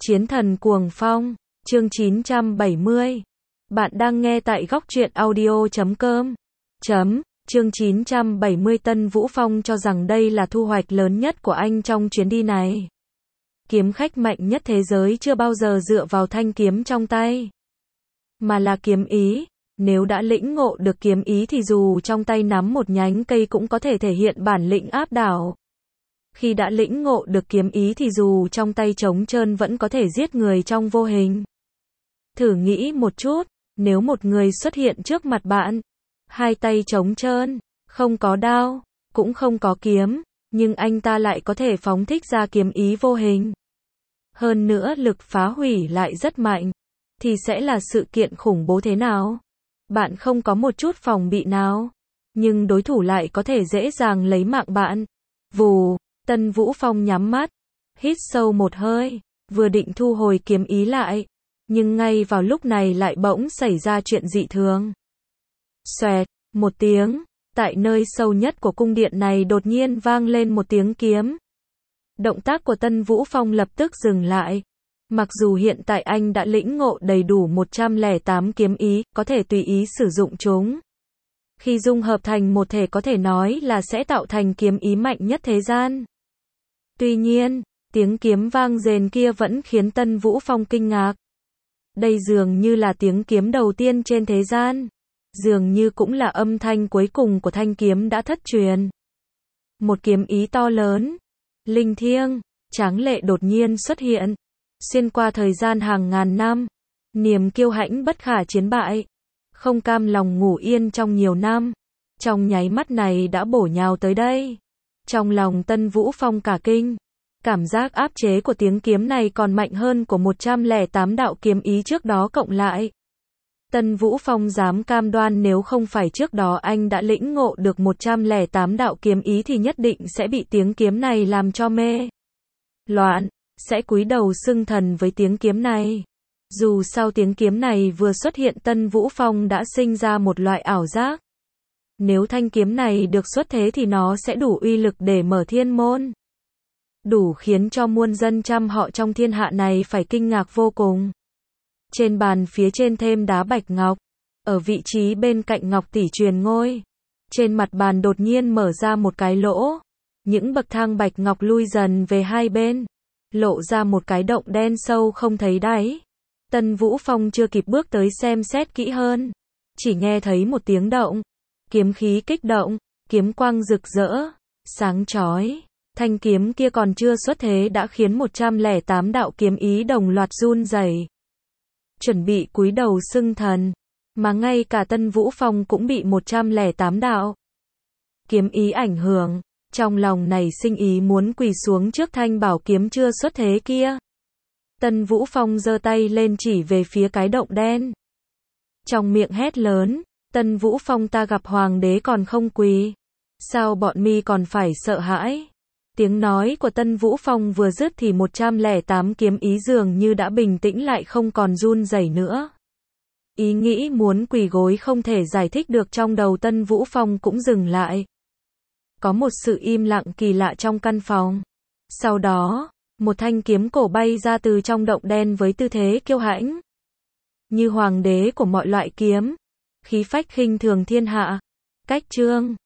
Chiến thần cuồng phong, chương 970. Bạn đang nghe tại góc truyện audio.com. Chương 970. Tân Vũ Phong cho rằng đây là thu hoạch lớn nhất của anh trong chuyến đi này. Kiếm khách mạnh nhất thế giới chưa bao giờ dựa vào thanh kiếm trong tay, mà là kiếm ý. Nếu đã lĩnh ngộ được kiếm ý thì dù trong tay nắm một nhánh cây cũng có thể thể hiện bản lĩnh áp đảo. Khi đã lĩnh ngộ được kiếm ý thì dù trong tay trống trơn vẫn có thể giết người trong vô hình. Thử nghĩ một chút, nếu một người xuất hiện trước mặt bạn, hai tay trống trơn, không có đao, cũng không có kiếm, nhưng anh ta lại có thể phóng thích ra kiếm ý vô hình. Hơn nữa lực phá hủy lại rất mạnh, thì sẽ là sự kiện khủng bố thế nào? Bạn không có một chút phòng bị nào, nhưng đối thủ lại có thể dễ dàng lấy mạng bạn. Vù, Tân Vũ Phong nhắm mắt, hít sâu một hơi, vừa định thu hồi kiếm ý lại, nhưng ngay vào lúc này lại bỗng xảy ra chuyện dị thường. Xoẹt, một tiếng, tại nơi sâu nhất của cung điện này đột nhiên vang lên một tiếng kiếm. Động tác của Tân Vũ Phong lập tức dừng lại. Mặc dù hiện tại anh đã lĩnh ngộ đầy đủ 108 kiếm ý, có thể tùy ý sử dụng chúng. Khi dung hợp thành một thể có thể nói là sẽ tạo thành kiếm ý mạnh nhất thế gian. Tuy nhiên, tiếng kiếm vang rền kia vẫn khiến Tân Vũ Phong kinh ngạc. Đây dường như là tiếng kiếm đầu tiên trên thế gian. Dường như cũng là âm thanh cuối cùng của thanh kiếm đã thất truyền. Một kiếm ý to lớn, linh thiêng, tráng lệ đột nhiên xuất hiện. Xuyên qua thời gian hàng ngàn năm, niềm kiêu hãnh bất khả chiến bại, không cam lòng ngủ yên trong nhiều năm, trong nháy mắt này đã bổ nhào tới đây. Trong lòng Tân Vũ Phong cả kinh, cảm giác áp chế của tiếng kiếm này còn mạnh hơn của 108 đạo kiếm ý trước đó cộng lại. Tân Vũ Phong dám cam đoan nếu không phải trước đó anh đã lĩnh ngộ được 108 đạo kiếm ý thì nhất định sẽ bị tiếng kiếm này làm cho mê loạn, sẽ cúi đầu xưng thần với tiếng kiếm này. Dù sao tiếng kiếm này vừa xuất hiện Tân Vũ Phong đã sinh ra một loại ảo giác. Nếu thanh kiếm này được xuất thế thì nó sẽ đủ uy lực để mở thiên môn. Đủ khiến cho muôn dân trăm họ trong thiên hạ này phải kinh ngạc vô cùng. Trên bàn phía trên thêm đá bạch ngọc, ở vị trí bên cạnh ngọc tỷ truyền ngôi. Trên mặt bàn đột nhiên mở ra một cái lỗ. Những bậc thang bạch ngọc lui dần về hai bên, lộ ra một cái động đen sâu không thấy đáy. Tân Vũ Phong chưa kịp bước tới xem xét kỹ hơn, chỉ nghe thấy một tiếng động, kiếm khí kích động, kiếm quang rực rỡ, sáng chói. Thanh kiếm kia còn chưa xuất thế đã khiến 108 đạo kiếm ý đồng loạt run rẩy, chuẩn bị cúi đầu xưng thần, mà ngay cả Tân Vũ Phong cũng bị 108 đạo kiếm ý ảnh hưởng. Trong lòng nảy sinh ý muốn quỳ xuống trước thanh bảo kiếm chưa xuất thế kia. Tân Vũ Phong giơ tay lên chỉ về phía cái động đen. Trong miệng hét lớn, Tân Vũ Phong ta gặp hoàng đế còn không quỳ. Sao bọn mi còn phải sợ hãi? Tiếng nói của Tân Vũ Phong vừa dứt thì 108 kiếm ý dường như đã bình tĩnh lại không còn run rẩy nữa. Ý nghĩ muốn quỳ gối không thể giải thích được trong đầu Tân Vũ Phong cũng dừng lại. Có một sự im lặng kỳ lạ trong căn phòng. Sau đó, một thanh kiếm cổ bay ra từ trong động đen với tư thế kiêu hãnh. Như hoàng đế của mọi loại kiếm. Khí phách khinh thường thiên hạ. Cách chương